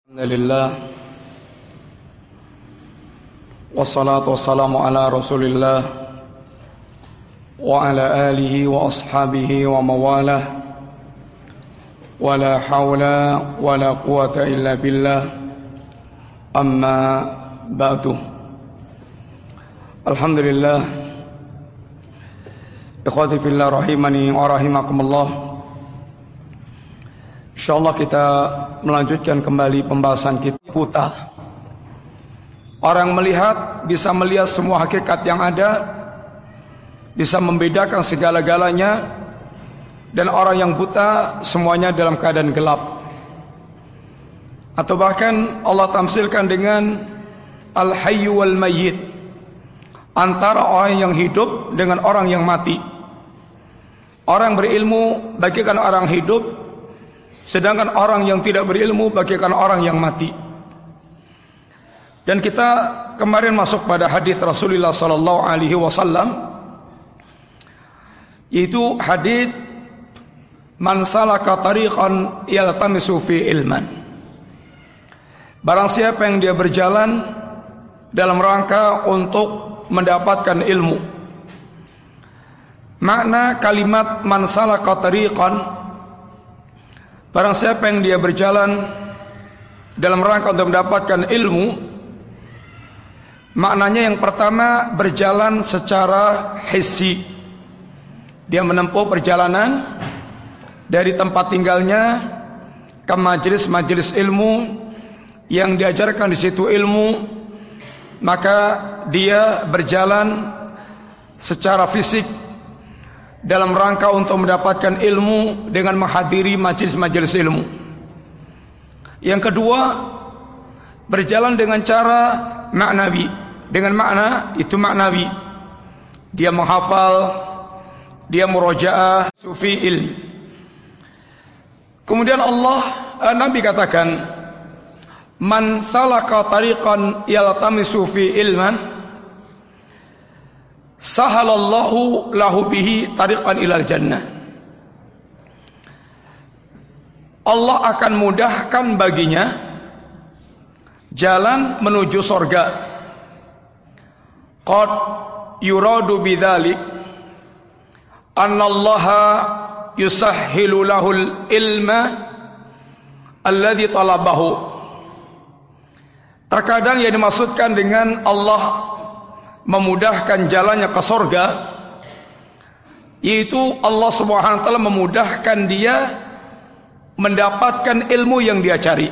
Alhamdulillah wassalatu wassalamu ala Rasulillah wa ala alihi wa ashabihi wa mawalah wa la hawla wa la quwata illa billah amma ba'du. Alhamdulillah, ikhwati fillah rahimani wa rahimakumullah. InsyaAllah kita melanjutkan kembali pembahasan kita. Buta, orang melihat bisa melihat semua hakikat yang ada, bisa membedakan segala-galanya. Dan orang yang buta semuanya dalam keadaan gelap. Atau bahkan Allah tamsilkan dengan al-hayyu wal mayyit, antara orang yang hidup dengan orang yang mati. Orang berilmu bagaikan orang hidup, sedangkan orang yang tidak berilmu bagaikan orang yang mati. Dan kita kemarin masuk pada hadis Rasulullah sallallahu alaihi wasallam, yaitu hadis man salaka tariqan yaltamisu fi ilman. Barang siapa yang dia berjalan dalam rangka untuk mendapatkan ilmu. Makna kalimat man salaka tariqan, barang siapa yang dia berjalan dalam rangka untuk mendapatkan ilmu, maknanya yang pertama berjalan secara hissi. Dia menempuh perjalanan dari tempat tinggalnya ke majelis-majelis ilmu yang diajarkan di situ ilmu, maka dia berjalan secara fisik dalam rangka untuk mendapatkan ilmu dengan menghadiri majelis-majelis ilmu. Yang kedua, berjalan dengan cara maknawi, dengan makna itu maknawi. Dia menghafal, dia murojaah, sufi ilmu. Kemudian Nabi katakan, man salaka tariqan yaltamisu fi ilman sahalallahu lahu bihi tariqan ilal jannah. Allah akan mudahkan baginya jalan menuju surga. Qad yuradu bidzalik annallaha yusahhilu lahul ilma alladhi talabahu. Terkadang yang dimaksudkan dengan Allah memudahkan jalannya ke surga, yaitu Allah Subhanahu wa taala memudahkan dia mendapatkan ilmu yang dia cari.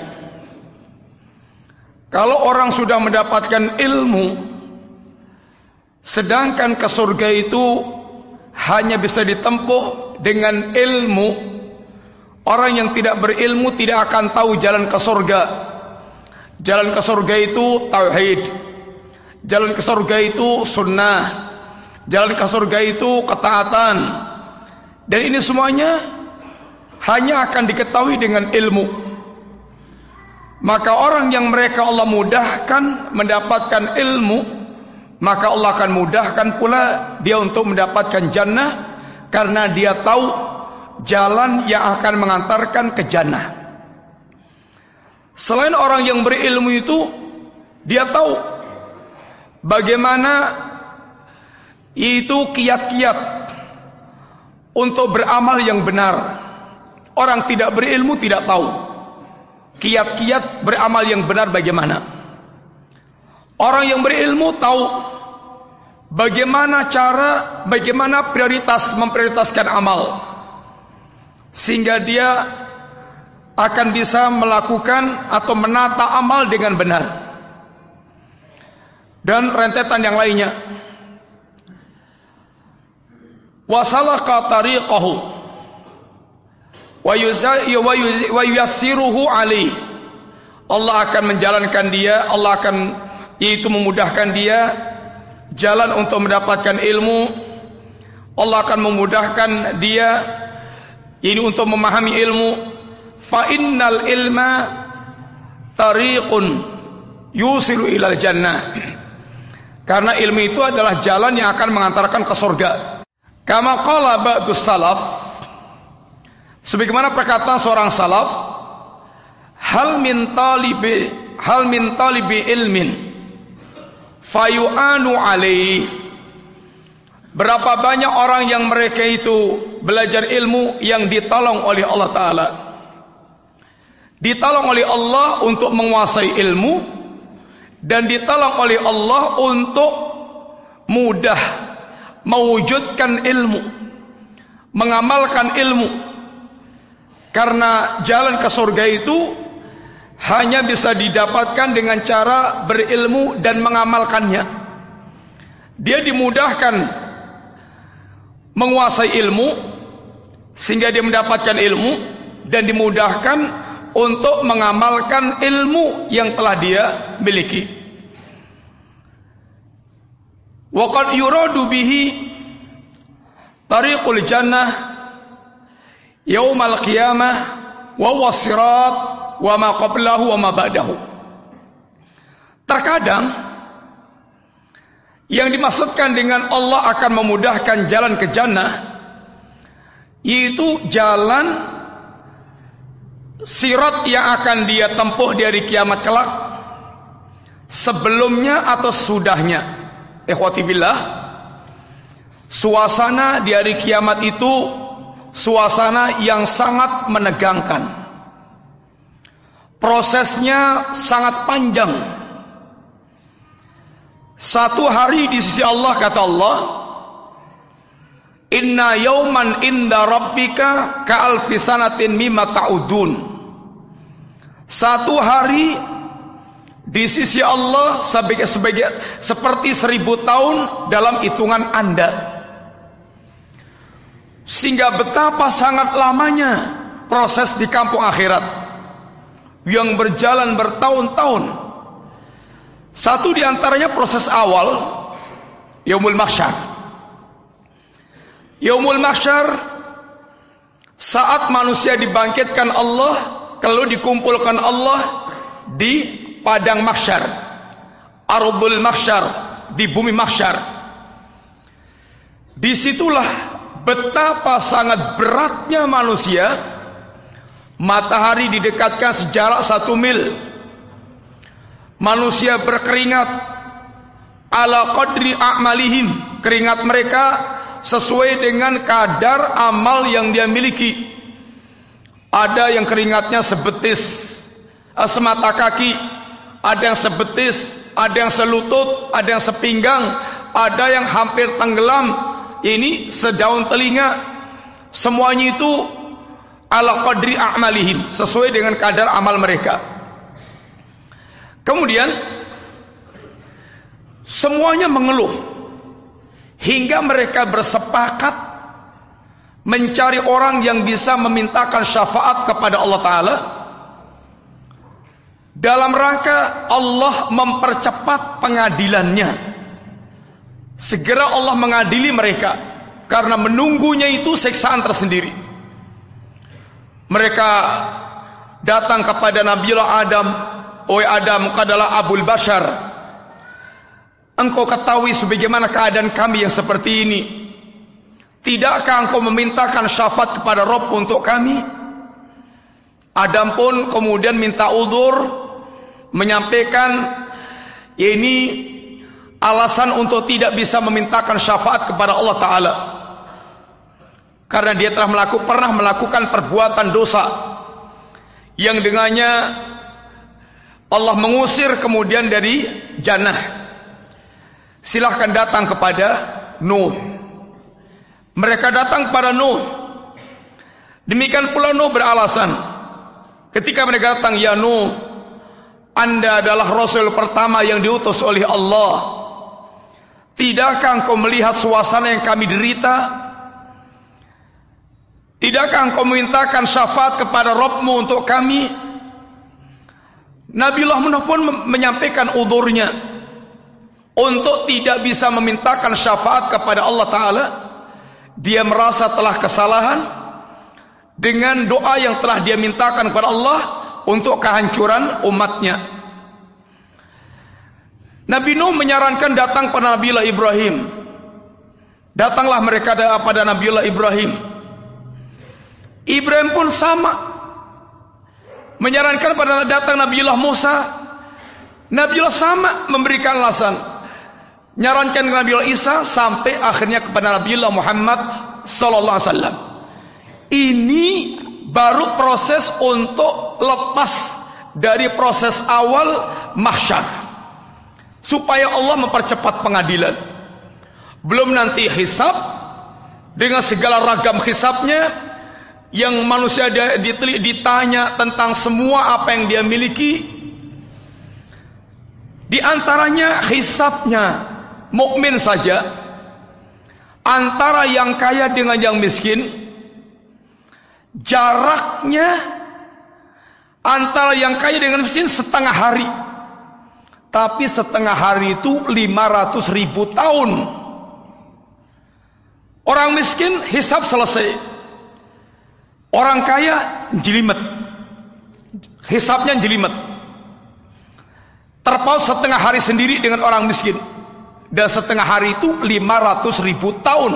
Kalau orang sudah mendapatkan ilmu, sedangkan ke surga itu hanya bisa ditempuh dengan ilmu, orang yang tidak berilmu tidak akan tahu jalan ke surga. Jalan ke surga itu tauhid, jalan ke surga itu sunnah, jalan ke surga itu ketaatan. Dan ini semuanya hanya akan diketahui dengan ilmu. Maka orang yang mereka Allah mudahkan mendapatkan ilmu, maka Allah akan mudahkan pula dia untuk mendapatkan jannah, karena dia tahu jalan yang akan mengantarkan ke jannah. Selain orang yang berilmu itu, dia tahu bagaimana itu kiat-kiat untuk beramal yang benar. Orang tidak berilmu tidak tahu kiat-kiat beramal yang benar bagaimana. Orang yang berilmu tahu bagaimana cara, bagaimana memprioritaskan amal, sehingga dia akan bisa melakukan atau menata amal dengan benar. Dan rentetan yang lainnya. Wasalaka tariqahu wa yuyassiruhu alaih. Allah akan menjalankan dia, Allah akan yaitu memudahkan dia jalan untuk mendapatkan ilmu. Allah akan memudahkan dia ini untuk memahami ilmu. Fa innal ilma tariqun yusilu ilal jannah. Karena ilmu itu adalah jalan yang akan mengantarkan ke surga. Kama qala ba'dus salaf, sebagaimana perkataan seorang salaf, hal min talibi ilmin fayu'anu alaih. Berapa banyak orang yang mereka itu belajar ilmu yang ditolong oleh Allah Ta'ala, ditolong oleh Allah untuk menguasai ilmu, dan ditolong oleh Allah untuk mudah mewujudkan ilmu, mengamalkan ilmu. Karena jalan ke surga itu hanya bisa didapatkan dengan cara berilmu dan mengamalkannya. Dia dimudahkan menguasai ilmu sehingga dia mendapatkan ilmu, dan dimudahkan untuk mengamalkan ilmu yang telah dia miliki. Wa qad yuradu bihi tariqul jannah yaumal qiyamah wa wasirat wa ma qablahu wa ma ba'dahu. Terkadang yang dimaksudkan dengan Allah akan memudahkan jalan ke jannah, yaitu jalan sirat yang akan dia tempuh di hari kiamat kelak, sebelumnya atau sudahnya. Ikhwati billah, suasana di hari kiamat itu suasana yang sangat menegangkan. Prosesnya sangat panjang. Satu hari di sisi Allah, kata Allah, inna yauman inda rabbika ka'alfi sanatin mimma ta'udun. Satu hari di sisi Allah seperti 1000 tahun dalam hitungan Anda. Sehingga betapa sangat lamanya proses di kampung akhirat yang berjalan bertahun-tahun. Satu di antaranya proses awal, Yaumul Mahsyar. Yaumul Mahsyar, saat manusia dibangkitkan Allah, lalu dikumpulkan Allah di padang mahsyar, Ardul Mahsyar, di bumi mahsyar. Disitulah betapa sangat beratnya manusia. Matahari didekatkan sejarak 1 mil. Manusia berkeringat ala qadri a'malihim, keringat mereka sesuai dengan kadar amal yang dia miliki. Ada yang keringatnya sebetis, semata kaki, ada yang sebetis, ada yang selutut, ada yang sepinggang, ada yang hampir tenggelam, ini sedaun telinga. Semuanya itu ala qadri a'malihim, sesuai dengan kadar amal mereka. Kemudian semuanya mengeluh hingga mereka bersepakat mencari orang yang bisa memintakan syafaat kepada Allah Ta'ala, dalam rangka Allah mempercepat pengadilannya. Segera Allah mengadili mereka, karena menunggunya itu siksaan tersendiri. Mereka datang kepada Nabiullah Adam. Wahai Adam, engkau adalah Abul Bashar. Engkau ketahui sebagaimana keadaan kami yang seperti ini. Tidakkah engkau memintakan syafaat kepada Rabb untuk kami? Adam pun kemudian minta udzur, menyampaikan ini alasan untuk tidak bisa memintakan syafaat kepada Allah Ta'ala, karena dia telah pernah melakukan perbuatan dosa yang dengannya Allah mengusir kemudian dari jannah. Silahkan datang kepada Nuh. Mereka datang kepada Nuh. Demikian pula Nuh beralasan. Ketika mereka datang, ya Nuh, Anda adalah Rasul pertama yang diutus oleh Allah. Tidakkah engkau melihat suasana yang kami derita? Tidakkah engkau memintakan syafaat kepada Rabbmu untuk kami? Nabiullah Nuh pun menyampaikan udzurnya untuk tidak bisa memintakan syafaat kepada Allah Ta'ala. Dia merasa telah kesalahan dengan doa yang telah dia mintakan kepada Allah untuk kehancuran umatnya. Nabi Nuh menyarankan datang pada Nabiullah Ibrahim. Datanglah mereka pada Nabiullah Ibrahim. Ibrahim pun sama. menyarankan pada datang Nabiullah Musa, Nabiullah sama memberikan alasan, nyarankan ke Nabiullah Isa, sampai akhirnya kepada Nabiullah Muhammad sallallahu alaihi wasallam. Ini baru proses untuk lepas dari proses awal mahsyar, supaya Allah mempercepat pengadilan. Belum nanti hisab dengan segala ragam hisabnya, yang manusia ditanya tentang semua apa yang dia miliki. Di antaranya hisabnya mukmin saja, antara yang kaya dengan yang miskin, jaraknya antara yang kaya dengan miskin setengah hari. Tapi setengah hari itu 500.000 tahun. Orang miskin hisab selesai, orang kaya jelimet, hisabnya jelimet, terpaut setengah hari sendiri dengan orang miskin. Dan setengah hari itu 500.000 tahun,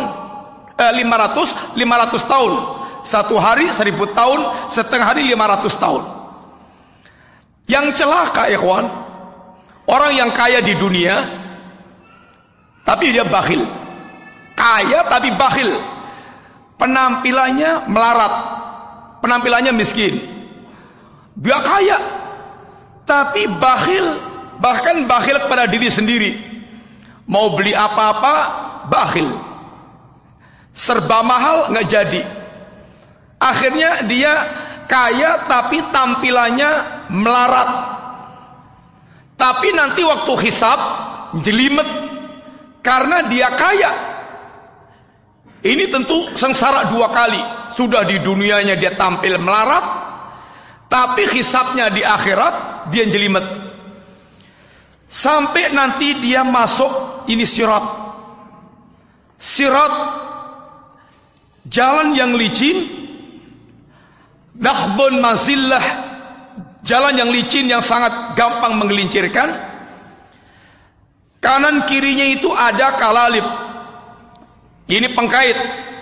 500 tahun. Satu hari 1.000 tahun, setengah hari 500 tahun. Yang celaka ikhwan, orang yang kaya di dunia tapi dia bakhil, kaya tapi bakhil, penampilannya melarat, penampilannya miskin. Dia kaya tapi bakhil, bahkan bakhil kepada diri sendiri. Mau beli apa-apa bakhil, serba mahal nggak jadi. Akhirnya dia kaya tapi tampilannya melarat. Tapi nanti waktu hisab jelimet karena dia kaya. Ini tentu sengsara dua kali. Sudah di dunianya dia tampil melarat, tapi hisabnya di akhirat dia jelimet. Sampai nanti dia masuk ini sirat. Sirat, jalan yang licin, Nakhdun mazillah, jalan yang licin yang sangat gampang menggelincirkan. Kanan kirinya itu ada kalalib, ini pengkait.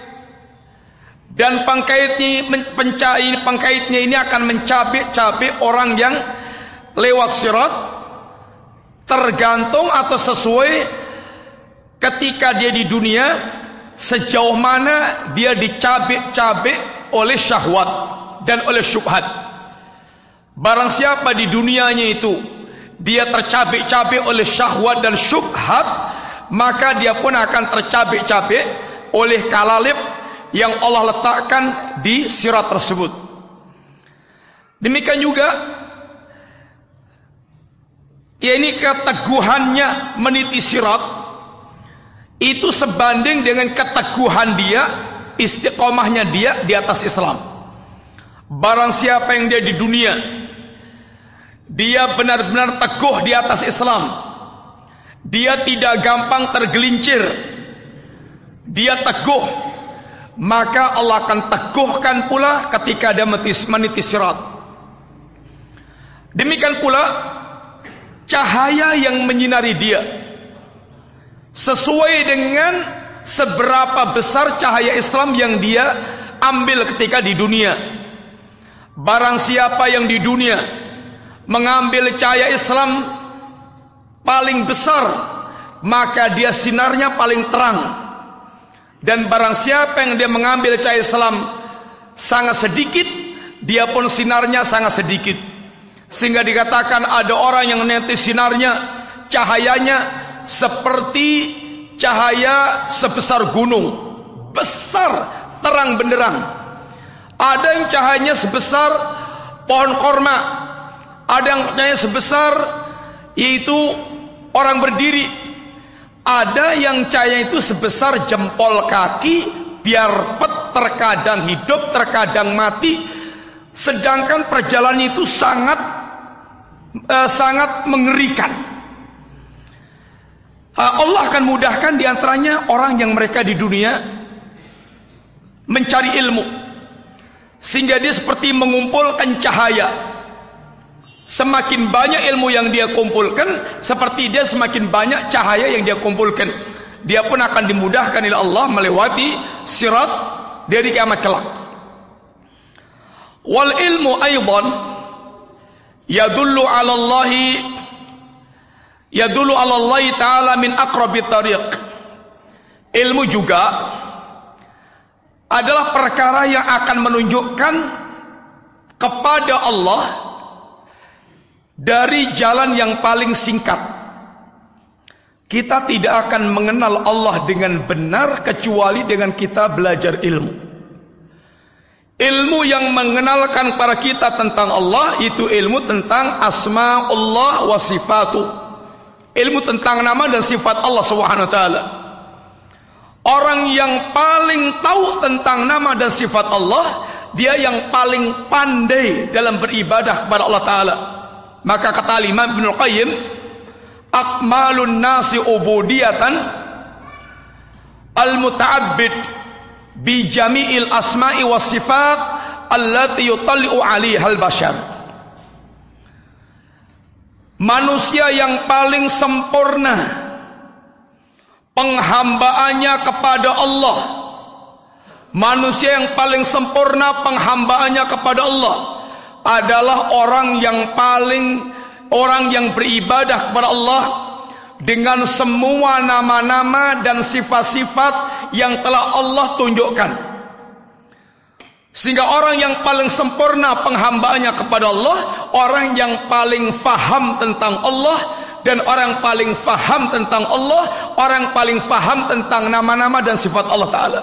Dan pengkaitnya ini akan mencabik-cabik orang yang lewat sirat, tergantung atau sesuai ketika dia di dunia, sejauh mana dia dicabik-cabik oleh syahwat dan oleh syubhat. Barang siapa di dunianya itu dia tercabik-cabik oleh syahwat dan syubhat, maka dia pun akan tercabik-cabik oleh kalalib yang Allah letakkan di sirat tersebut. Demikian juga ya, ini keteguhannya meniti sirat itu sebanding dengan keteguhan dia, istiqomahnya dia di atas Islam. Barang siapa yang dia di dunia dia benar-benar teguh di atas Islam, dia tidak gampang tergelincir, dia teguh, maka Allah akan teguhkan pula ketika dia meniti sirat. Demikian pula cahaya yang menyinari dia, sesuai dengan seberapa besar cahaya Islam yang dia ambil ketika di dunia. Barang siapa yang di dunia mengambil cahaya Islam paling besar, maka dia sinarnya paling terang. Dan barang siapa yang dia mengambil cahaya Islam sangat sedikit, dia pun sinarnya sangat sedikit. Sehingga dikatakan ada orang yang nanti sinarnya, cahayanya seperti cahaya sebesar gunung, besar, terang benderang. Ada yang cahayanya sebesar pohon korma, ada yang cahayanya sebesar yaitu orang berdiri, ada yang cahaya itu sebesar jempol kaki, biar terkadang hidup, terkadang mati. Sedangkan perjalanan itu sangat mengerikan. Allah akan mudahkan diantaranya orang yang mereka di dunia mencari ilmu, sehingga dia seperti mengumpulkan cahaya. Semakin banyak ilmu yang dia kumpulkan, seperti dia semakin banyak cahaya yang dia kumpulkan. Dia pun akan dimudahkan oleh Allah melewati sirat dari kiamat kelak. Wal ilmu aydan, yadullu 'ala Allah ta'ala min aqrabit tariq. Ilmu juga adalah perkara yang akan menunjukkan kepada Allah dari jalan yang paling singkat. Kita tidak akan mengenal Allah dengan benar kecuali dengan kita belajar ilmu. Ilmu yang mengenalkan kepada kita tentang Allah itu ilmu tentang asma'ullah wa sifatuh. Ilmu tentang nama dan sifat Allah Subhanahu wa taala. Orang yang paling tahu tentang nama dan sifat Allah, dia yang paling pandai dalam beribadah kepada Allah taala. Maka kata Imam Ibnu Qayyim, akmalun nasi ubudiyatan al-muta'abbid bi jami'il asma'i was sifat allati yutalli'u 'alaiha al-bashar. Manusia yang paling sempurna penghambaannya kepada Allah, manusia yang paling sempurna penghambaannya kepada Allah adalah orang yang beribadah kepada Allah dengan semua nama-nama dan sifat-sifat yang telah Allah tunjukkan. Sehingga orang yang paling sempurna penghambaannya kepada Allah, orang yang paling faham tentang Allah, dan orang paling faham tentang Allah, orang paling faham tentang nama-nama dan sifat Allah Ta'ala.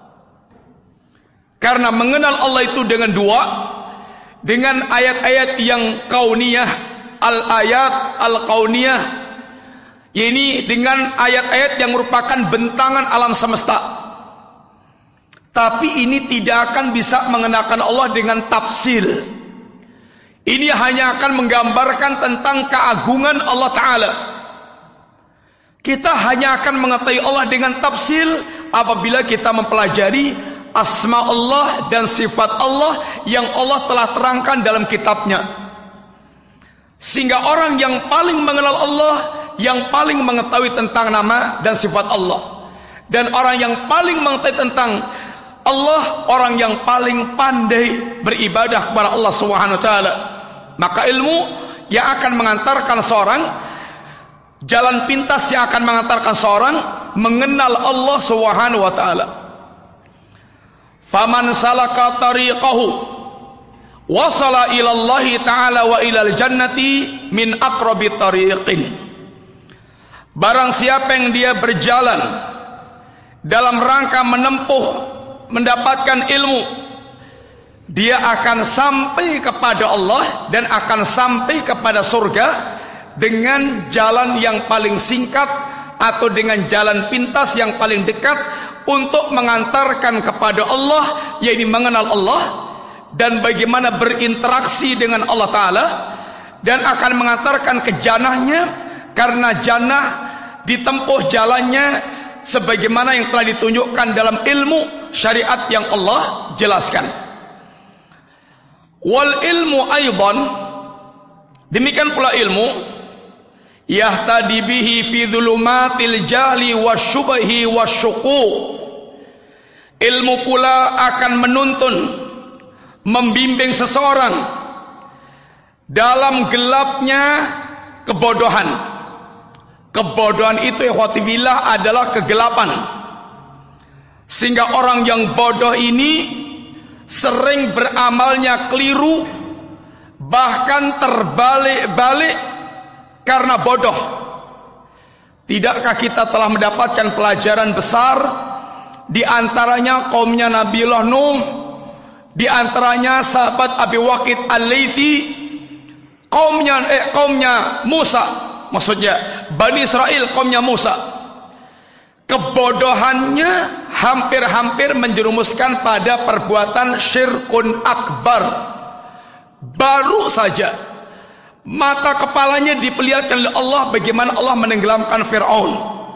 Karena mengenal Allah itu dengan dua, dengan ayat-ayat yang kauniyah, al-ayat al-kauniyah, ini dengan ayat-ayat yang merupakan bentangan alam semesta. Tapi ini tidak akan bisa mengenalkan Allah dengan tafsil. Ini hanya akan menggambarkan tentang keagungan Allah Ta'ala. Kita hanya akan mengetahui Allah dengan tafsil apabila kita mempelajari asma Allah dan sifat Allah yang Allah telah terangkan dalam kitabnya. Sehingga orang yang paling mengenal Allah, yang paling mengetahui tentang nama dan sifat Allah, dan orang yang paling mengetahui tentang Allah, orang yang paling pandai beribadah kepada Allah Subhanahu wa taala. Maka ilmu yang akan mengantarkan seorang, jalan pintas yang akan mengantarkan seorang mengenal Allah Subhanahu wa taala. Faman salaka tariqahu wasala ila Allah taala wa ilal jannati min aqrabit tariqin. Barang siapa yang dia berjalan dalam rangka menempuh mendapatkan ilmu, dia akan sampai kepada Allah dan akan sampai kepada surga dengan jalan yang paling singkat atau dengan jalan pintas yang paling dekat untuk mengantarkan kepada Allah, yaitu mengenal Allah dan bagaimana berinteraksi dengan Allah Ta'ala, dan akan mengantarkan ke jannahnya, karena jannah ditempuh jalannya sebagaimana yang telah ditunjukkan dalam ilmu syariat yang Allah jelaskan. Wal ilmu aidan, demikian pula ilmu, yahtadi bihi fi dhulumatil jahli wasyubhi wasyuquq. Ilmu pula akan menuntun, membimbing seseorang dalam gelapnya kebodohan. Kebodohan itu ikhwati fillah adalah kegelapan. Sehingga orang yang bodoh ini sering beramalnya keliru, bahkan terbalik-balik karena bodoh. Tidakkah kita telah mendapatkan pelajaran besar, di antaranya kaumnya Nabiullah Nuh, di antaranya sahabat Abi Waqid Al-Laythi, kaumnya Musa, maksudnya Bani Israel, kaumnya Musa. Kebodohannya hampir-hampir menjerumuskan pada perbuatan syirkun akbar. Baru saja mata kepalanya diperlihatkan oleh Allah bagaimana Allah menenggelamkan Fir'aun.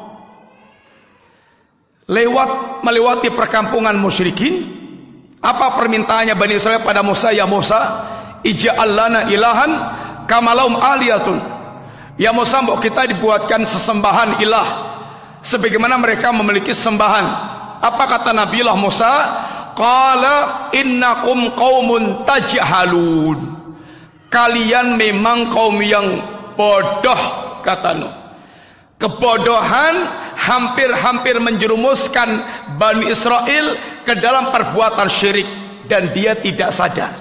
Melewati perkampungan musyrikin, apa permintaannya Bani Israel pada Musa? Ya Musa, ij'al lana ilahan kama lahum aliyatun. Ya Musa, mbok kita dibuatkan sesembahan ilah sebagaimana mereka memiliki sembahan. Apa kata Nabiullah Musa? Qala innakum qaumun tajhalun. kalian memang kaum yang bodoh, kata Nuh. Kebodohan hampir-hampir menjerumuskan Bani Israel ke dalam perbuatan syirik, dan dia tidak sadar.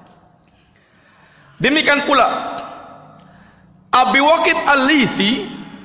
Demikian pula Abi Waqid Al-Laythi,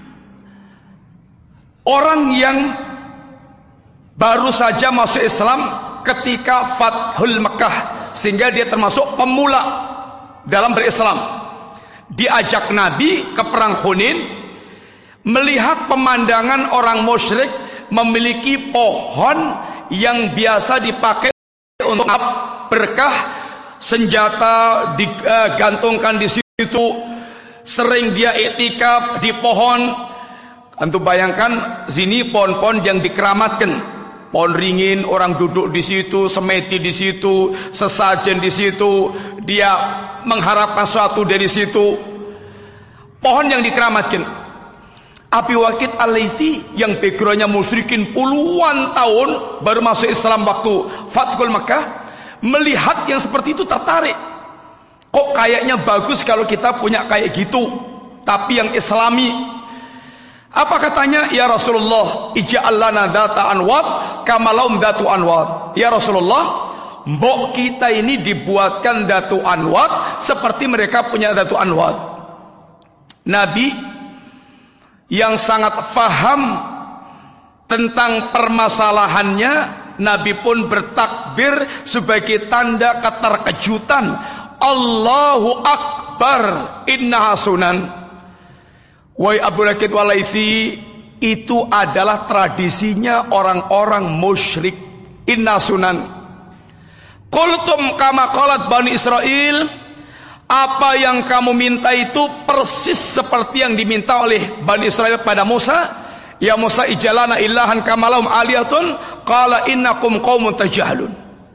orang yang baru saja masuk Islam ketika Fathul Makkah, sehingga dia termasuk pemula dalam berislam. Diajak Nabi ke perang Hunain, melihat pemandangan orang musyrik memiliki pohon yang biasa dipakai untuk berkah, senjata digantungkan di situ, sering dia iktikaf di pohon. Antum bayangkan sini pohon-pohon yang dikeramatkan. Pohon ringin, orang duduk di situ, semeti di situ, sesajen di situ, dia mengharapkan sesuatu dari situ. Pohon yang dikeramatkan. Abi Waqid Al-Laythi yang backgroundnya musyrikin puluhan tahun, baru masuk Islam waktu Fathul Makkah, melihat yang seperti itu tertarik. Kok kayaknya bagus kalau kita punya kayak gitu, tapi yang Islami. Apa katanya? Ya Rasulullah, ij'al lana dzata anwat kama lahum dzatu anwat. Ya Rasulullah, mbok kita ini dibuatkan dzatu anwat seperti mereka punya dzatu anwat. Nabi yang sangat faham tentang permasalahannya, Nabi pun bertakbir sebagai tanda keterkejutan. Allahu Akbar, innaha sunan. Wahai Abu Waqid Al-Laythi, itu adalah tradisinya orang-orang musyrik. Inna sunan. Qultum kama qalat Bani Israel, apa yang kamu minta itu persis seperti yang diminta oleh Bani Israel pada Musa. Ya Musa, ijalana ilahan kama lahum aliyatun, qala innakum qaumun tajhalun.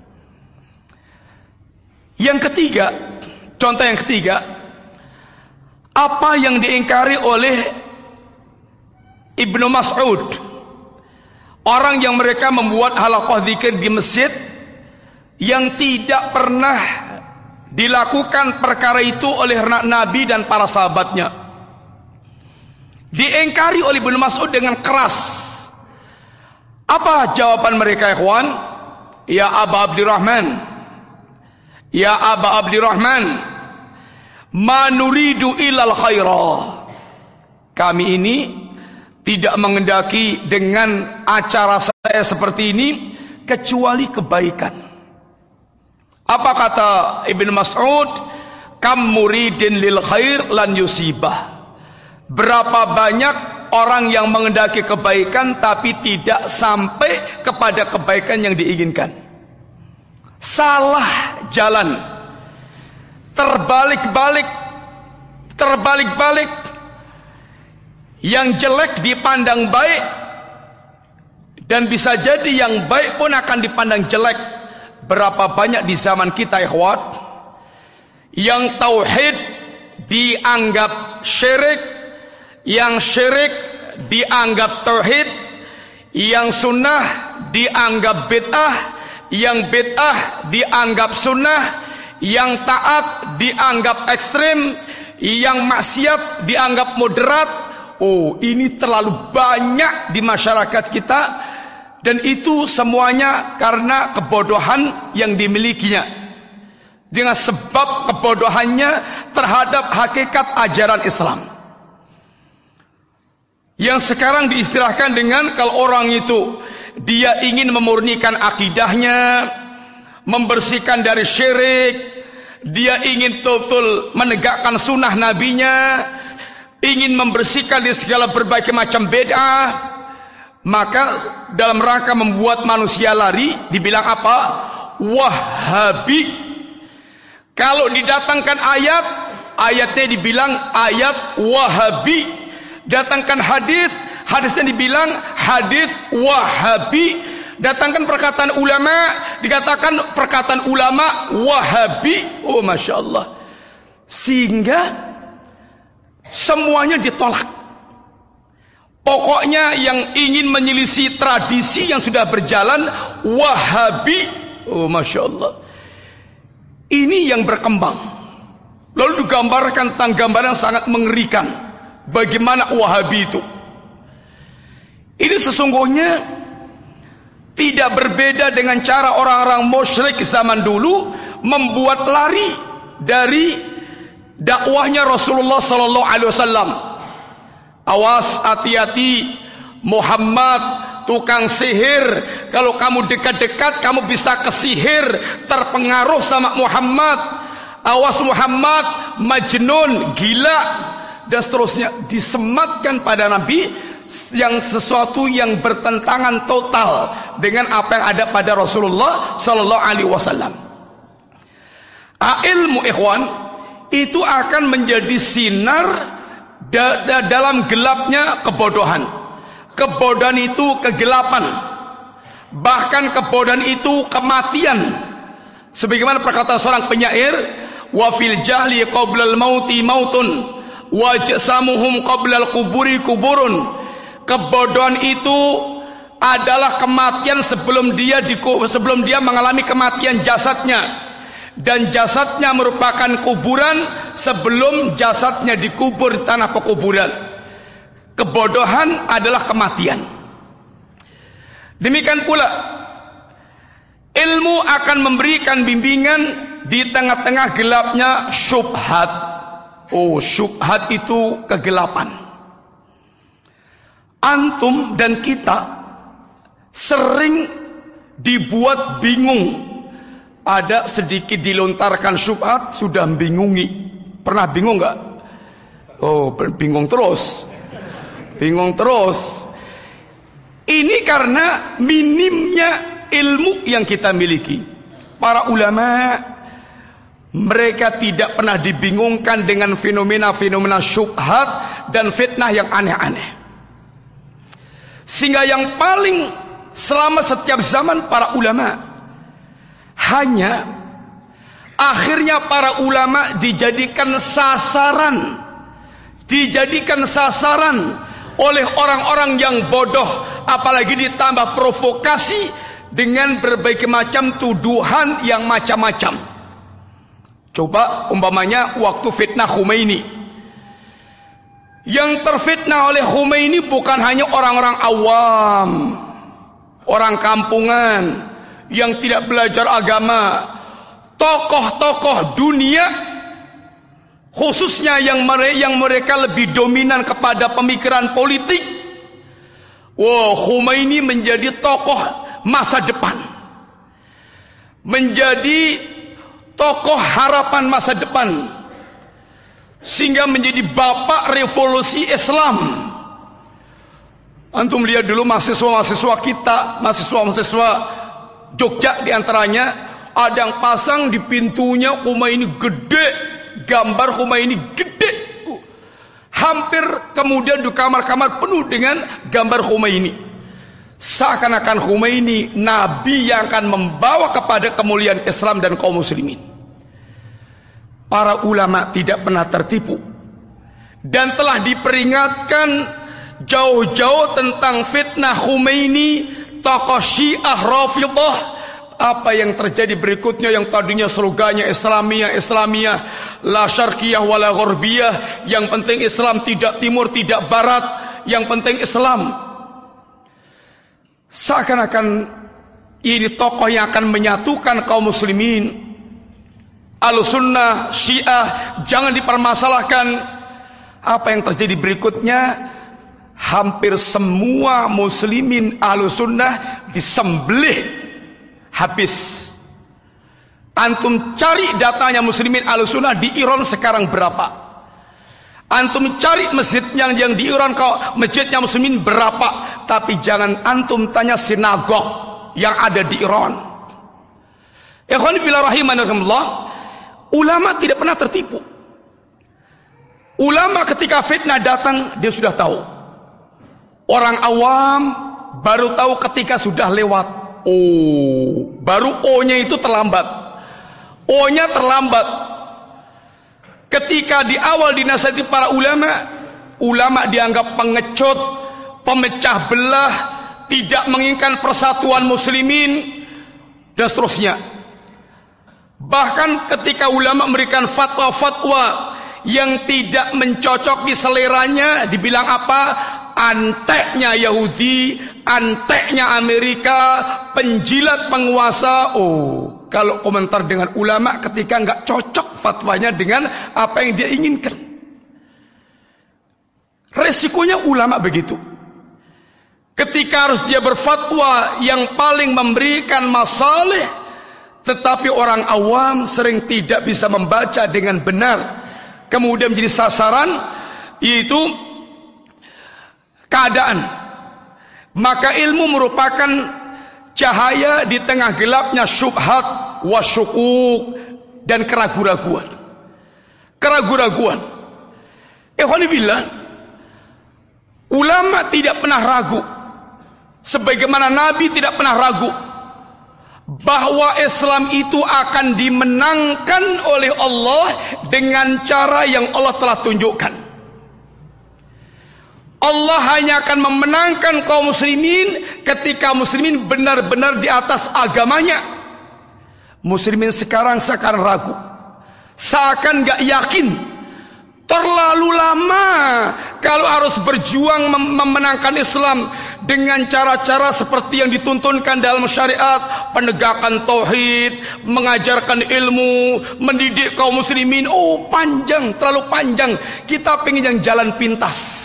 Yang ketiga, contoh yang ketiga, apa yang diingkari oleh Ibnu Mas'ud, orang yang mereka membuat halaqah zikir di masjid yang tidak pernah dilakukan perkara itu oleh Nabi dan para sahabatnya. Diingkari oleh Ibnu Mas'ud dengan keras. Apa jawaban mereka, ikhwan? Ya Aba Abdurrahman, ya Aba Abdurrahman, ma nuridu ilal khairah. Kami ini tidak mengendaki dengan acara saya seperti ini kecuali kebaikan. Apa kata Ibnu Mas'ud? Kam muridin lil khair lan yusibah. Berapa banyak orang yang mengendaki kebaikan tapi tidak sampai kepada kebaikan yang diinginkan. Salah jalan, terbalik-balik, yang jelek dipandang baik, dan bisa jadi yang baik pun akan dipandang jelek. Berapa banyak di zaman kita, ikhwat, yang tauhid dianggap syirik, yang syirik dianggap tauhid, yang sunnah dianggap bid'ah, yang bid'ah dianggap sunnah, yang taat dianggap ekstrim, yang maksiat dianggap moderat. Oh, ini terlalu banyak di masyarakat kita, dan itu semuanya karena kebodohan yang dimilikinya, dengan sebab kebodohannya terhadap hakikat ajaran Islam, yang sekarang diistilahkan dengan, kalau orang itu dia ingin memurnikan akidahnya, membersihkan dari syirik, dia ingin betul menegakkan sunnah nabinya, ingin membersihkan dari segala berbagai macam bid'ah, maka dalam rangka membuat manusia lari, dibilang apa? Wahabi. Kalau didatangkan ayat, ayatnya dibilang ayat Wahabi. Datangkan hadis, hadisnya dibilang hadis Wahabi. Datangkan perkataan ulama, dikatakan perkataan ulama Wahabi. Oh, Masya Allah. Sehingga semuanya ditolak. Pokoknya yang ingin menyelisih tradisi yang sudah berjalan, Wahabi. Oh, Masya Allah. Ini yang berkembang. Lalu digambarkan tentang gambaran yang sangat mengerikan. Bagaimana Wahabi itu. Ini sesungguhnya tidak berbeda dengan cara orang-orang musyrik zaman dulu membuat lari dari dakwahnya Rasulullah sallallahu alaihi wasallam. Awas, hati-hati, Muhammad tukang sihir. Kalau kamu dekat-dekat kamu bisa kesihir, terpengaruh sama Muhammad. Awas Muhammad, Majnun, gila, dan seterusnya. Disematkan pada Nabi yang sesuatu yang bertentangan total dengan apa yang ada pada Rasulullah sallallahu alaihi wasallam. Ilmu ikhwan itu akan menjadi sinar dalam gelapnya kebodohan. Kebodohan itu kegelapan. Bahkan kebodohan itu kematian. Sebagaimana perkataan seorang penyair, wa fil jahli qablal mauti mautun wa jasamuhum qablal kuburi kuburun. Kebodohan itu adalah kematian sebelum dia mengalami kematian jasadnya, dan jasadnya merupakan kuburan sebelum jasadnya dikubur di tanah pekuburan. Kebodohan adalah kematian. Demikian pula ilmu akan memberikan bimbingan di tengah-tengah gelapnya syubhat. Syubhat itu kegelapan. Antum dan kita sering dibuat bingung. Ada sedikit dilontarkan syubhat sudah bingungi. Pernah bingung nggak? Bingung terus. Bingung terus. Ini karena minimnya ilmu yang kita miliki. Para ulama, mereka tidak pernah dibingungkan dengan fenomena-fenomena syubhat dan fitnah yang aneh-aneh. Sehingga yang paling selama setiap zaman para ulama, hanya akhirnya para ulama dijadikan sasaran oleh orang-orang yang bodoh, apalagi ditambah provokasi dengan berbagai macam tuduhan yang macam-macam. Coba umpamanya waktu fitnah Khomeini, yang terfitnah oleh Khomeini bukan hanya orang-orang awam, orang kampungan yang tidak belajar agama, tokoh-tokoh dunia, khususnya yang mereka lebih dominan kepada pemikiran politik. Khomeini menjadi tokoh masa depan, menjadi tokoh harapan masa depan, sehingga menjadi bapak revolusi Islam. Antum lihat dulu mahasiswa-mahasiswa kita, mahasiswa-mahasiswa Jogja diantaranya, ada yang pasang di pintunya Khomeini gede, gambar Khomeini gede, hampir kemudian di kamar-kamar penuh dengan gambar Khomeini. Seakan-akan Khomeini nabi yang akan membawa kepada kemuliaan Islam dan kaum muslimin. Para ulama tidak pernah tertipu dan telah diperingatkan jauh-jauh tentang fitnah Khomeini, tokoh Syiah Rafidhah. Apa yang terjadi berikutnya, yang tadinya slogannya Islamiyah, la syarqiyah wala gharbiyah, yang penting Islam, tidak timur tidak barat, yang penting Islam. Seakan-akan ini tokoh yang akan menyatukan kaum muslimin. Ahlussunnah, Syiah, jangan dipermasalahkan. Apa yang terjadi berikutnya, hampir semua muslimin Ahlussunnah disembelih habis. Antum cari datanya muslimin Ahlussunnah di Iran sekarang berapa? Antum cari masjid yang di Iran, masjidnya muslimin berapa? Tapi jangan antum tanya sinagog yang ada di Iran. Ikhwan fillah rahimanallah, ulama tidak pernah tertipu. Ulama ketika fitnah datang, dia sudah tahu. Orang awam baru tahu ketika sudah lewat. Baru O-nya itu terlambat. O-nya terlambat. Ketika di awal dinasihati para ulama, ulama dianggap pengecut, pemecah belah, tidak menginginkan persatuan muslimin, dan seterusnya. Bahkan ketika ulama memberikan fatwa-fatwa yang tidak mencocoki seleranya, dibilang apa? Anteknya Yahudi, anteknya Amerika, penjilat penguasa. Oh, kalau komentar dengan ulama ketika nggak cocok fatwanya dengan apa yang dia inginkan, resikonya ulama begitu. Ketika harus dia berfatwa yang paling memberikan masalih, tetapi orang awam sering tidak bisa membaca dengan benar, kemudian menjadi sasaran, yaitu keadaan. Maka ilmu merupakan cahaya di tengah gelapnya syubhat, wasyukuk, dan keraguan-raguan. Keraguan-raguan. Ikhwanillah, ulama tidak pernah ragu, sebagaimana Nabi tidak pernah ragu bahwa Islam itu akan dimenangkan oleh Allah dengan cara yang Allah telah tunjukkan. Allah hanya akan memenangkan kaum muslimin ketika muslimin benar-benar di atas agamanya. Muslimin sekarang seakan ragu, seakan gak yakin. Terlalu lama kalau harus berjuang memenangkan Islam dengan cara-cara seperti yang dituntunkan dalam syariat, penegakan tauhid, mengajarkan ilmu, mendidik kaum muslimin. Oh, panjang, terlalu panjang. Kita pengen yang jalan pintas.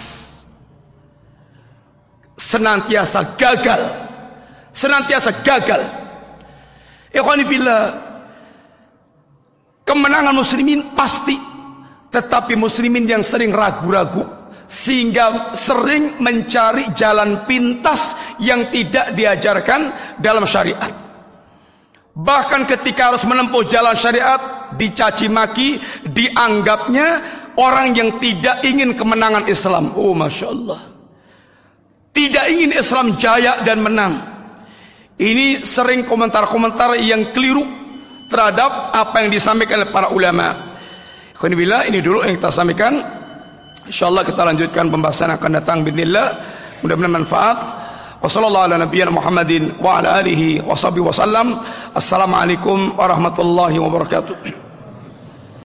Senantiasa gagal. Senantiasa gagal. Ikhwanillah, kemenangan muslimin pasti, tetapi muslimin yang sering ragu-ragu, sehingga sering mencari jalan pintas yang tidak diajarkan dalam syariat. Bahkan ketika harus menempuh jalan syariat, dicaci maki, dianggapnya orang yang tidak ingin kemenangan Islam. Oh, Masya Allah, tidak ingin Islam jaya dan menang. Ini sering komentar-komentar yang keliru terhadap apa yang disampaikan oleh para ulama. Alhamdulillah, ini dulu yang kita sampaikan. InsyaAllah kita lanjutkan pembahasan yang akan datang bismillah. Mudah-mudahan manfaat. Wassalamualaikum warahmatullahi wabarakatuh.